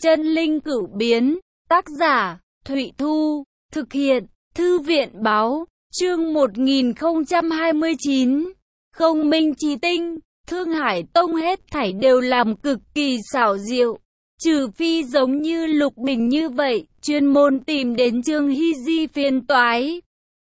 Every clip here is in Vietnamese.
Chân linh cửu biến, tác giả, Thụy Thu, thực hiện, Thư viện báo, chương 1029, không minh chí tinh, Thương Hải Tông hết thảy đều làm cực kỳ xảo diệu. Trừ phi giống như Lục Bình như vậy, chuyên môn tìm đến Trương Hy Di phiền toái.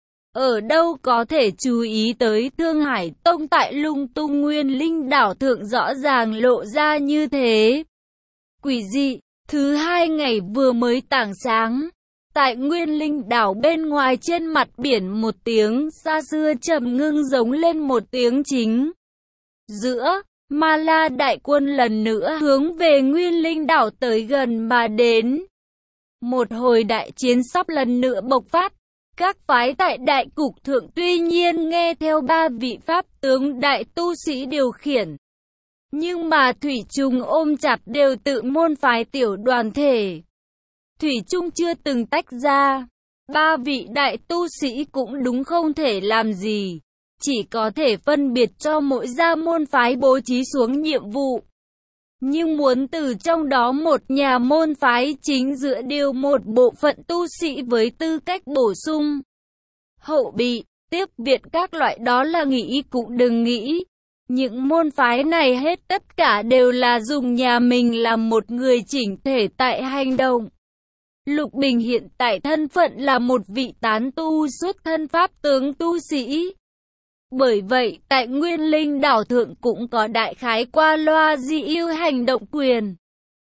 Ở đâu có thể chú ý tới Thương Hải Tông tại Lung Tung Nguyên Linh đảo thượng rõ ràng lộ ra như thế. Quỷ dị, thứ hai ngày vừa mới tảng sáng. Tại Nguyên Linh đảo bên ngoài trên mặt biển một tiếng xa xưa trầm ngưng giống lên một tiếng chính. Giữa, Ma La đại quân lần nữa hướng về Nguyên Linh đảo tới gần mà đến. Một hồi đại chiến sắp lần nữa bộc phát. Các phái tại đại cục thượng tuy nhiên nghe theo ba vị pháp tướng đại tu sĩ điều khiển. Nhưng mà Thủy chung ôm chặt đều tự môn phái tiểu đoàn thể. Thủy chung chưa từng tách ra. Ba vị đại tu sĩ cũng đúng không thể làm gì. Chỉ có thể phân biệt cho mỗi gia môn phái bố trí xuống nhiệm vụ. Nhưng muốn từ trong đó một nhà môn phái chính giữa điều một bộ phận tu sĩ với tư cách bổ sung, hậu bị, tiếp viện các loại đó là nghĩ cũng đừng nghĩ. Những môn phái này hết tất cả đều là dùng nhà mình làm một người chỉnh thể tại hành động. Lục Bình hiện tại thân phận là một vị tán tu xuất thân pháp tướng tu sĩ. Bởi vậy, tại Nguyên Linh đảo thượng cũng có đại khái qua loa di yêu hành động quyền.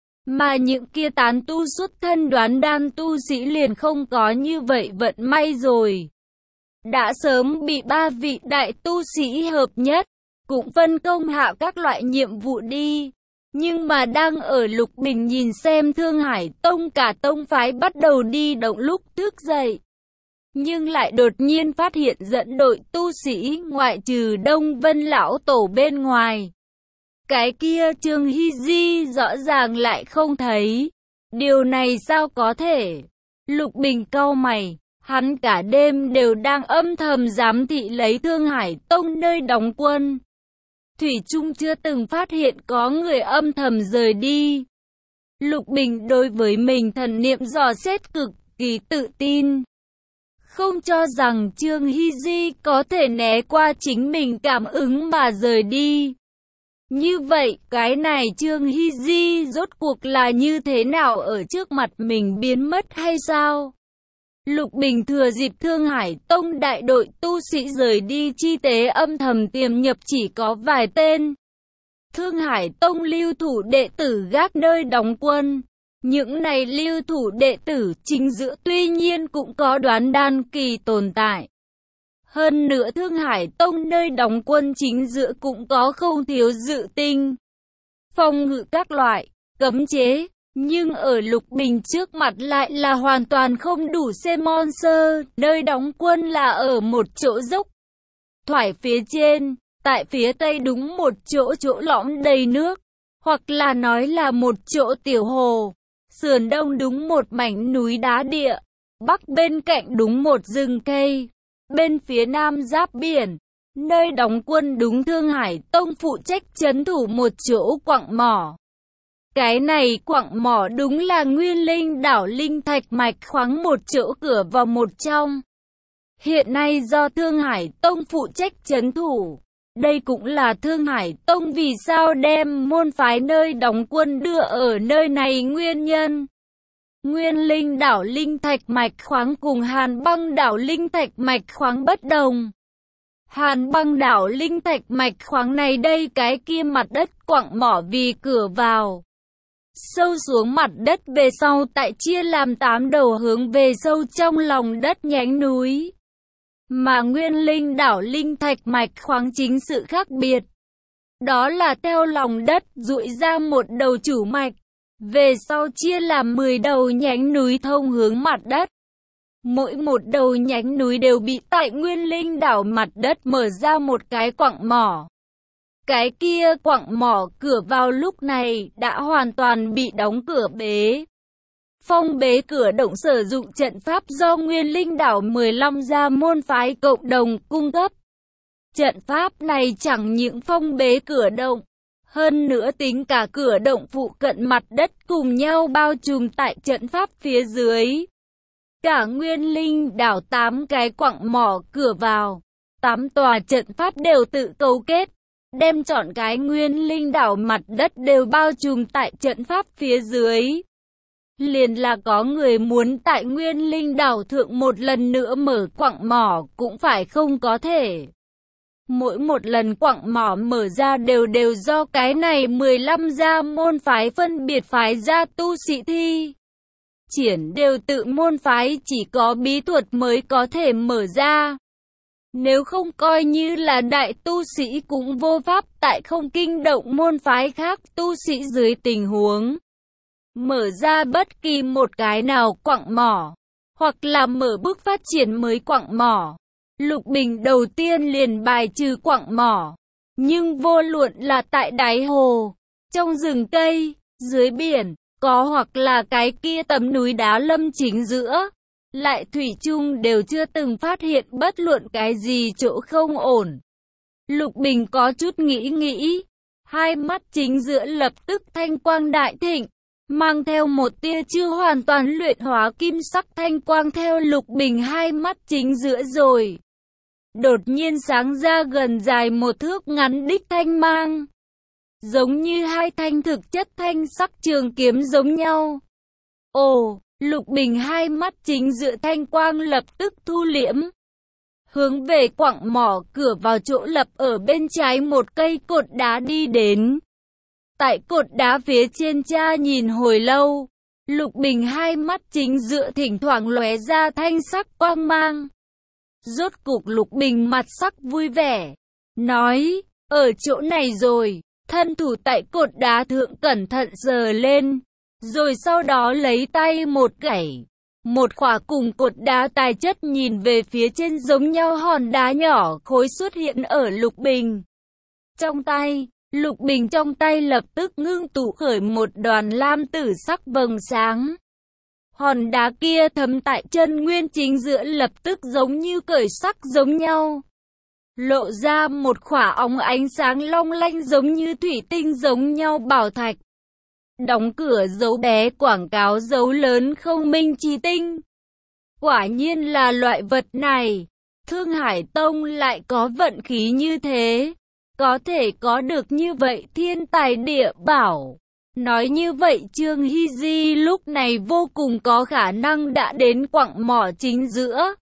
Mà những kia tán tu xuất thân đoán đan tu sĩ liền không có như vậy vận may rồi. Đã sớm bị ba vị đại tu sĩ hợp nhất, cũng phân công hạ các loại nhiệm vụ đi. Nhưng mà đang ở Lục Bình nhìn xem Thương Hải Tông cả tông phái bắt đầu đi động lúc thức dậy. Nhưng lại đột nhiên phát hiện dẫn đội tu sĩ ngoại trừ Đông Vân Lão Tổ bên ngoài. Cái kia Trương Hy Di rõ ràng lại không thấy. Điều này sao có thể? Lục Bình cau mày, hắn cả đêm đều đang âm thầm giám thị lấy Thương Hải Tông nơi đóng quân. Thủy chung chưa từng phát hiện có người âm thầm rời đi. Lục Bình đối với mình thần niệm dò xét cực kỳ tự tin. Không cho rằng Trương Hy Di có thể né qua chính mình cảm ứng mà rời đi. Như vậy, cái này Trương Hy Di rốt cuộc là như thế nào ở trước mặt mình biến mất hay sao? Lục Bình thừa dịp Thương Hải Tông đại đội tu sĩ rời đi chi tế âm thầm tiềm nhập chỉ có vài tên. Thương Hải Tông lưu thủ đệ tử gác nơi đóng quân. Những này lưu thủ đệ tử chính giữa tuy nhiên cũng có đoán đan kỳ tồn tại. Hơn nữa Thương Hải Tông nơi đóng quân chính giữa cũng có không thiếu dự tinh, phòng ngự các loại, cấm chế. Nhưng ở Lục Bình trước mặt lại là hoàn toàn không đủ xem monster, nơi đóng quân là ở một chỗ dốc thoải phía trên, tại phía tây đúng một chỗ lõm đầy nước, hoặc là nói là một chỗ tiểu hồ, sườn đông đúng một mảnh núi đá địa, bắc bên cạnh đúng một rừng cây, bên phía nam giáp biển, nơi đóng quân đúng Thương Hải Tông phụ trách trấn thủ một chỗ quặng mỏ. Cái này quặng mỏ đúng là Nguyên Linh đảo linh thạch mạch khoáng một chỗ cửa vào một trong. Hiện nay do Thương Hải Tông phụ trách trấn thủ. Đây cũng là Thương Hải Tông vì sao đem môn phái nơi đóng quân đưa ở nơi này nguyên nhân. Nguyên Linh đảo linh thạch mạch khoáng cùng Hàn Băng đảo linh thạch mạch khoáng bất đồng. Hàn Băng đảo linh thạch mạch khoáng này đây cái kia mặt đất quặng mỏ vì cửa vào. Sâu xuống mặt đất về sau tại chia làm 8 đầu hướng về sâu trong lòng đất nhánh núi. Mà Nguyên Linh đảo linh thạch mạch khoáng chính sự khác biệt. Đó là theo lòng đất duỗi ra một đầu chủ mạch. Về sau chia làm 10 đầu nhánh núi thông hướng mặt đất. Mỗi một đầu nhánh núi đều bị tại Nguyên Linh đảo mặt đất mở ra một cái quặng mỏ. Cái kia quặng mỏ cửa vào lúc này đã hoàn toàn bị đóng cửa bế. Phong bế cửa động sử dụng trận pháp do Nguyên Linh đảo 15 gia môn phái cộng đồng cung cấp. Trận pháp này chẳng những phong bế cửa động, Hơn nữa tính cả cửa động phụ cận mặt đất cùng nhau bao trùm tại trận pháp phía dưới. Cả Nguyên Linh đảo 8 cái quặng mỏ cửa vào, 8 tòa trận pháp đều tự cấu kết, đem trọn cái Nguyên Linh đảo mặt đất đều bao trùm tại trận pháp phía dưới. Liền là có người muốn tại Nguyên Linh đảo thượng một lần nữa mở quặng mỏ cũng phải không có thể. Mỗi một lần quặng mỏ mở ra đều do cái này 15 gia môn phái phân biệt phái ra tu sĩ thi triển, đều tự môn phái chỉ có bí thuật mới có thể mở ra. Nếu không coi như là đại tu sĩ cũng vô pháp tại không kinh động môn phái khác tu sĩ dưới tình huống mở ra bất kỳ một cái nào quặng mỏ, hoặc là mở bước phát triển mới quặng mỏ. Lục Bình đầu tiên liền bài trừ quặng mỏ, nhưng vô luận là tại đáy hồ, trong rừng cây, dưới biển, có hoặc là cái kia tấm núi đá lâm chính giữa, lại thủy chung đều chưa từng phát hiện bất luận cái gì chỗ không ổn. Lục Bình có chút nghĩ, hai mắt chính giữa lập tức thanh quang đại thịnh, mang theo một tia chưa hoàn toàn luyện hóa kim sắc thanh quang theo Lục Bình hai mắt chính giữa rồi. Đột nhiên sáng ra gần dài một thước ngắn đích thanh mang, giống như hai thanh thực chất thanh sắc trường kiếm giống nhau. Ồ, Lục Bình hai mắt chính giữa thanh quang lập tức thu liễm, hướng về quặng mỏ cửa vào chỗ lập ở bên trái một cây cột đá đi đến. Tại cột đá phía trên cha nhìn hồi lâu, Lục Bình hai mắt chính giữa thỉnh thoảng lóe ra thanh sắc quang mang. Rốt cục Lục Bình mặt sắc vui vẻ, nói, ở chỗ này rồi, thân thủ tại cột đá thượng cẩn thận sờ lên, rồi sau đó lấy tay một gảy, một khỏa cùng cột đá tài chất nhìn về phía trên giống nhau hòn đá nhỏ khối xuất hiện ở Lục Bình trong tay. Lục Bình trong tay lập tức ngưng tụ khởi một đoàn lam tử sắc vầng sáng. Hòn đá kia thấm tại chân nguyên chính giữa lập tức giống như cởi sắc giống nhau, lộ ra một khỏa óng ánh sáng long lanh giống như thủy tinh giống nhau bảo thạch. Đóng cửa dấu bé quảng cáo dấu lớn không minh chi tinh. Quả nhiên là loại vật này, Thương Hải Tông lại có vận khí như thế, có thể có được như vậy thiên tài địa bảo. Nói như vậy Trương Hy Di lúc này vô cùng có khả năng đã đến quặng mỏ chính giữa.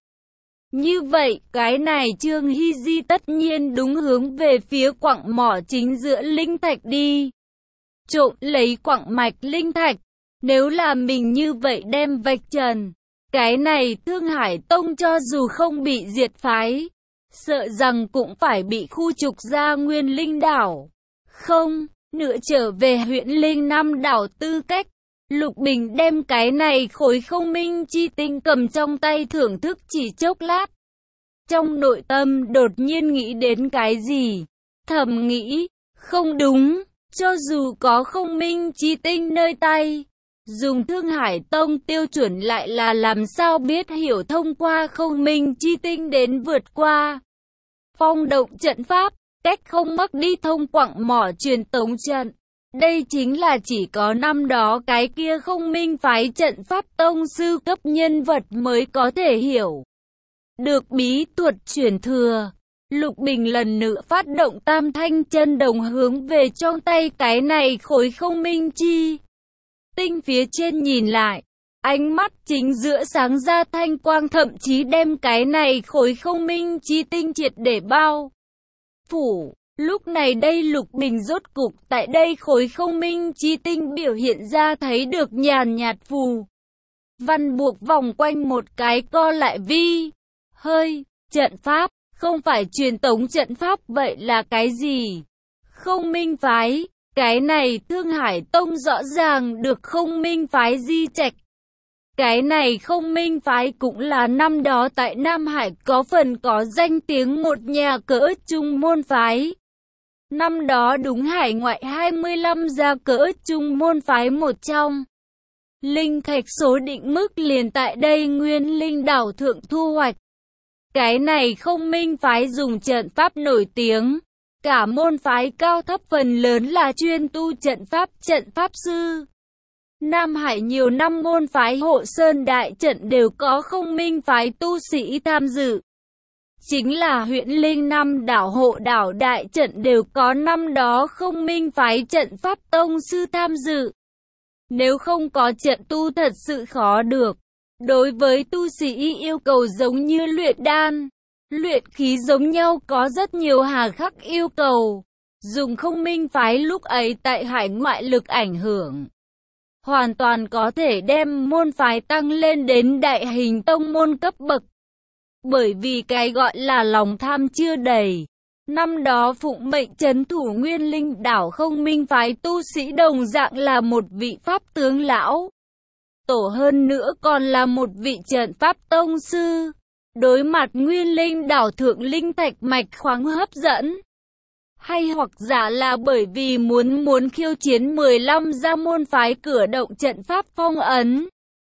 Như vậy cái này Trương Hy Di tất nhiên đúng hướng về phía quặng mỏ chính giữa linh thạch đi, trộm lấy quặng mạch linh thạch. Nếu là mình như vậy đem vạch trần, cái này Thương Hải Tông cho dù không bị diệt phái, sợ rằng cũng phải bị khu trục ra Nguyên Linh đảo. Không, nữa trở về huyện Linh Nam đảo tư cách, Lục Bình đem cái này khối không minh chi tinh cầm trong tay thưởng thức chỉ chốc lát. Trong nội tâm đột nhiên nghĩ đến cái gì, thầm nghĩ, không đúng, cho dù có không minh chi tinh nơi tay, dùng Thương Hải Tông tiêu chuẩn lại là làm sao biết hiểu thông qua không minh chi tinh đến vượt qua phong động trận pháp, cách không mắc đi thông quặng mỏ truyền tống trận. Đây chính là chỉ có năm đó cái kia không minh phái trận pháp tông sư cấp nhân vật mới có thể hiểu được bí thuật truyền thừa. Lục Bình lần nữa phát động tam thanh chân đồng hướng về trong tay cái này khối không minh chi tinh phía trên nhìn lại, ánh mắt chính giữa sáng ra thanh quang, thậm chí đem cái này khối không minh chi tinh triệt để bao phủ. Lúc này đây Lục Bình rốt cục tại đây khối không minh chi tinh biểu hiện ra thấy được nhàn nhạt phù văn buộc vòng quanh một cái co lại vi hơi trận pháp, không phải truyền tống trận pháp vậy là cái gì? Không minh phái, cái này Thương Hải Tông rõ ràng được không minh phái di trạch. Cái này không minh phái cũng là năm đó tại Nam Hải có phần có danh tiếng một nhà cỡ trung môn phái. Năm đó đúng hải ngoại 25 gia cỡ trung môn phái một trong. Linh thạch số định mức liền tại đây Nguyên Linh đảo thượng thu hoạch. Cái này không minh phái dùng trận pháp nổi tiếng, Cả môn phái cao thấp phần lớn là chuyên tu trận pháp sư. Nam Hải nhiều năm môn phái Hộ Sơn Đại Trận đều có không minh phái tu sĩ tham dự. Chính là huyện Linh năm đảo Hộ đảo Đại Trận đều có năm đó không minh phái trận pháp tông sư tham dự. Nếu không có trận tu thật sự khó được. Đối với tu sĩ yêu cầu giống như luyện đan, luyện khí giống nhau có rất nhiều hà khắc yêu cầu. Dùng không minh phái lúc ấy tại hải ngoại lực ảnh hưởng. Hoàn toàn có thể đem môn phái tăng lên đến đại hình tông môn cấp bậc. Bởi vì cái gọi là lòng tham chưa đầy. Năm đó phụng mệnh trấn thủ Nguyên Linh đảo không minh phái tu sĩ đồng dạng là một vị pháp tướng lão tổ, hơn nữa còn là một vị trận pháp tông sư. Đối mặt Nguyên Linh đảo thượng linh thạch mạch khoáng hấp dẫn. Hay hoặc giả là bởi vì muốn khiêu chiến 15 gia môn phái cửa động trận pháp phong ấn.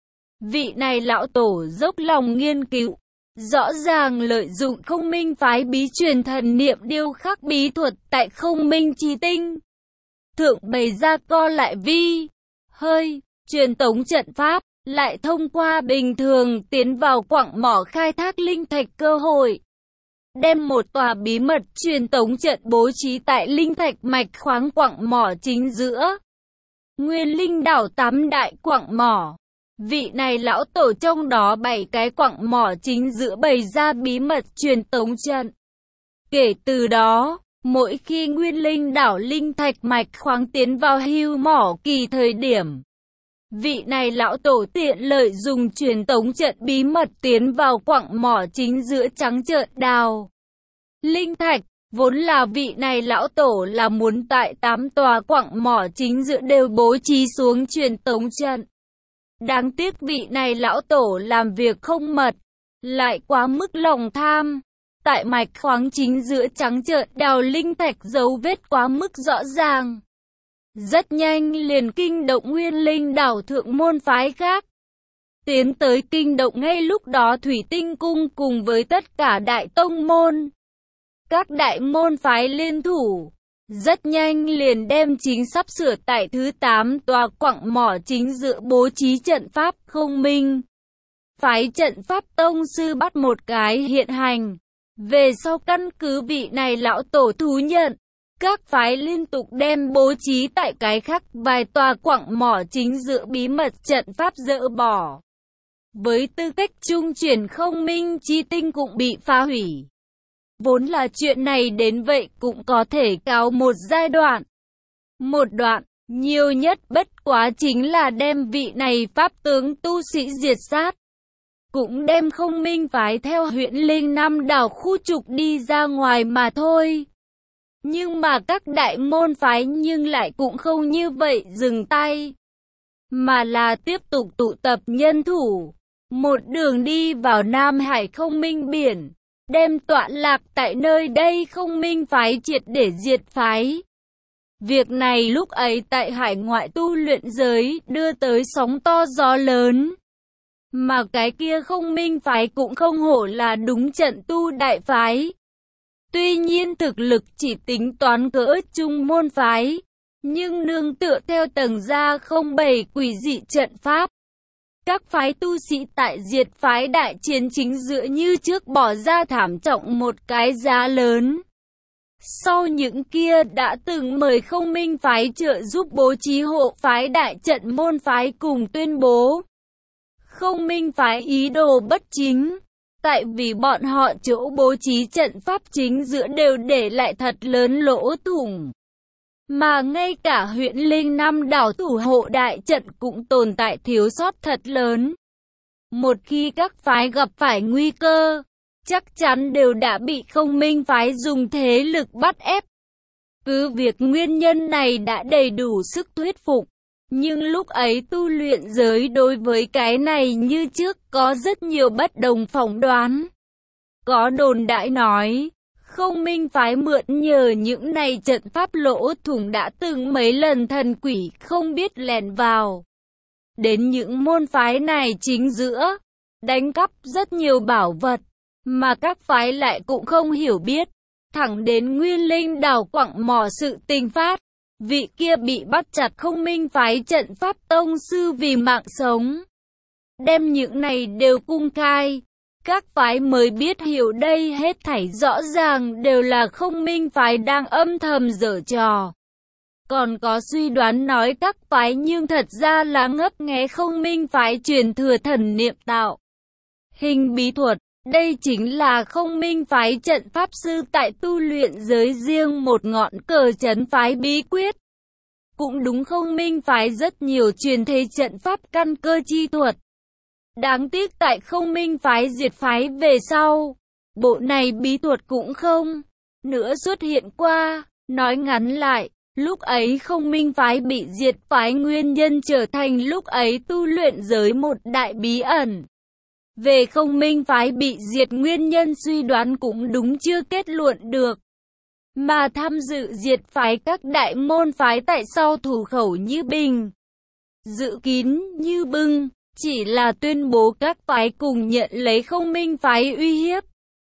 Vị này lão tổ dốc lòng nghiên cứu. Rõ ràng lợi dụng không minh phái bí truyền thần niệm điêu khắc bí thuật tại không minh chi tinh. Thượng bày ra co lại vi, hơi, truyền tống trận pháp, lại thông qua bình thường tiến vào quặng mỏ khai thác linh thạch cơ hội. Đem một tòa bí mật truyền tống trận bố trí tại linh thạch mạch khoáng quặng mỏ chính giữa. Nguyên Linh đảo 8 đại quặng mỏ. Vị này lão tổ trong đó 7 cái quặng mỏ chính giữa bày ra bí mật truyền tống trận. Kể từ đó, mỗi khi Nguyên Linh đảo linh thạch mạch khoáng tiến vào hưu mỏ kỳ thời điểm, vị này lão tổ tiện lợi dùng truyền tống trận bí mật tiến vào quặng mỏ chính giữa trắng trợn đào linh thạch. Vốn là vị này lão tổ là muốn tại 8 tòa quặng mỏ chính giữa đều bố trí xuống truyền tống trận. Đáng tiếc vị này lão tổ làm việc không mật, lại quá mức lòng tham. Tại mạch khoáng chính giữa trắng trợn đào linh thạch dấu vết quá mức rõ ràng. Rất nhanh liền kinh động Nguyên Linh đảo thượng môn phái khác. Tiến tới kinh động ngay lúc đó Thủy Tinh Cung cùng với tất cả đại tông môn. Các đại môn phái liên thủ. Rất nhanh liền đem chính sắp sửa tại thứ 8 tòa quặng mỏ chính giữa bố trí trận pháp không minh. Phái trận pháp tông sư bắt một cái hiện hành. Về sau căn cứ vị này lão tổ thú nhận. Các phái liên tục đem bố trí tại cái khác vài tòa quặng mỏ chính giữa bí mật trận pháp dỡ bỏ. Với tư cách trung chuyển không minh chi tinh cũng bị phá hủy. Vốn là chuyện này đến vậy cũng có thể cáo một giai đoạn. Một đoạn, nhiều nhất bất quá chính là đem vị này pháp tướng tu sĩ diệt sát. Cũng đem không minh phái theo huyện Linh năm đảo khu trục đi ra ngoài mà thôi. Nhưng mà các đại môn phái nhưng lại cũng không như vậy dừng tay. Mà là tiếp tục tụ tập nhân thủ. Một đường đi vào Nam Hải không minh biển. Đem tọa lạc tại nơi đây không minh phái triệt để diệt phái. Việc này lúc ấy tại hải ngoại tu luyện giới đưa tới sóng to gió lớn. Mà cái kia không minh phái cũng không hổ là đúng trận tu đại phái. Tuy nhiên thực lực chỉ tính toán cỡ trung môn phái. Nhưng nương tựa theo tầng gia không bày quỷ dị trận pháp. Các phái tu sĩ tại diệt phái đại chiến chính giữa như trước bỏ ra thảm trọng một cái giá lớn. Sau những kia đã từng mời không minh phái trợ giúp bố trí hộ phái đại trận môn phái cùng tuyên bố. Không minh phái ý đồ bất chính. Tại vì bọn họ chỗ bố trí trận pháp chính giữa đều để lại thật lớn lỗ thủng. Mà ngay cả huyện Linh năm đảo thủ hộ đại trận cũng tồn tại thiếu sót thật lớn. Một khi các phái gặp phải nguy cơ, chắc chắn đều đã bị không minh phái dùng thế lực bắt ép. Cứ việc nguyên nhân này đã đầy đủ sức thuyết phục. Nhưng lúc ấy tu luyện giới đối với cái này như trước có rất nhiều bất đồng phỏng đoán. Có đồn đại nói, không minh phái mượn nhờ những này trận pháp lỗ thủng đã từng mấy lần thần quỷ không biết lẻn vào. Đến những môn phái này chính giữa, đánh cắp rất nhiều bảo vật, mà các phái lại cũng không hiểu biết. thẳng đến Nguyên Linh đảo quặng mỏ sự tình phát. Vị kia bị bắt chặt Không Minh phái trận pháp tông sư vì mạng sống. Đem những này đều cung khai. Các phái mới biết hiểu đây hết thảy rõ ràng đều là Không Minh phái đang âm thầm giở trò. Còn có suy đoán nói các phái nhưng thật ra là ngấp nghé Không Minh phái truyền thừa thần niệm tạo hình bí thuật. Đây chính là Không Minh phái trận pháp sư tại tu luyện giới riêng một ngọn cờ trấn phái bí quyết. Cũng đúng, Không Minh phái rất nhiều truyền thế trận pháp căn cơ chi thuật. Đáng tiếc tại Không Minh phái diệt phái về sau, bộ này bí thuật cũng không nữa xuất hiện qua. Nói ngắn lại, lúc ấy Không Minh phái bị diệt phái nguyên nhân trở thành lúc ấy tu luyện giới một đại bí ẩn. Về Không Minh phái bị diệt nguyên nhân suy đoán cũng đúng chưa kết luận được. Mà tham dự diệt phái các đại môn phái tại sau thủ khẩu như Bình, dự kín như Bưng, chỉ là tuyên bố các phái cùng nhận lấy Không Minh phái uy hiếp.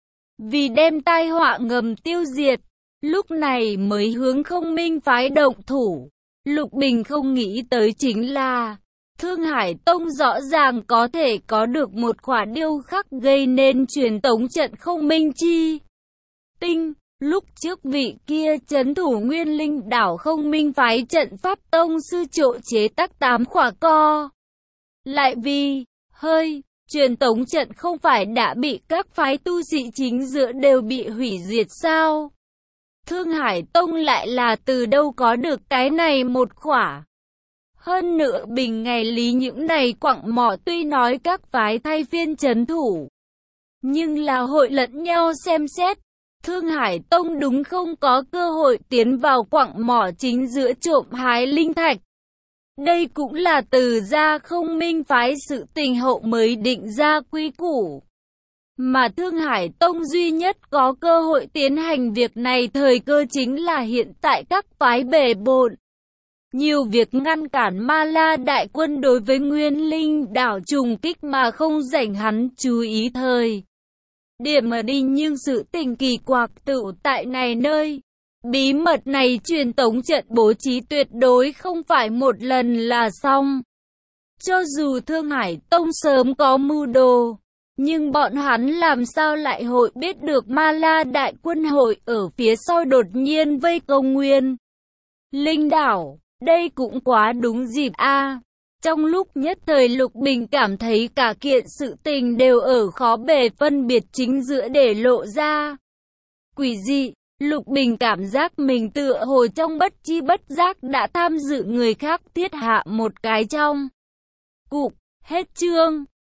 Vì đem tai họa ngầm tiêu diệt, lúc này mới hướng Không Minh phái động thủ. Lục Bình không nghĩ tới chính là Thương Hải Tông rõ ràng có thể có được một khỏa điêu khắc gây nên truyền tống trận Không Minh chi tinh. Lúc trước vị kia trấn thủ Nguyên Linh đảo Không Minh phái trận pháp tông sư trộ chế tác 8 khỏa co. Lại vì truyền tống trận không phải đã bị các phái tu sĩ chính giữa đều bị hủy diệt sao? Thương Hải Tông lại là từ đâu có được cái này một khỏa? Hơn nữa Bình ngày lý những này quặng mỏ tuy nói các phái thay phiên trấn thủ, nhưng là hội lẫn nhau xem xét. Thương Hải Tông đúng không có cơ hội tiến vào quặng mỏ chính giữa trộm hái linh thạch. Đây cũng là từ ra Không Minh phái sự tình hậu mới định ra quy củ. Mà Thương Hải Tông duy nhất có cơ hội tiến hành việc này thời cơ chính là hiện tại các phái bề bộn. Nhiều việc ngăn cản Ma La đại quân đối với Nguyên Linh đảo trùng kích mà không rảnh hắn chú ý thời điểm mà đi, nhưng sự tình kỳ quặc tựu tại này nơi. Bí mật này truyền tống trận bố trí tuyệt đối không phải một lần là xong. Cho dù Thương Hải Tông sớm có mưu đồ, nhưng bọn hắn làm sao lại hội biết được Ma La đại quân hội ở phía sau đột nhiên vây công Nguyên Linh đảo. Đây cũng quá đúng dịp a. Trong lúc nhất thời Lục Bình cảm thấy cả kiện sự tình đều ở khó bề phân biệt chính giữa để lộ ra. Quỷ dị, Lục Bình cảm giác mình tựa hồ trong bất chi bất giác đã tham dự người khác thiết hạ một cái trong cục. Hết chương.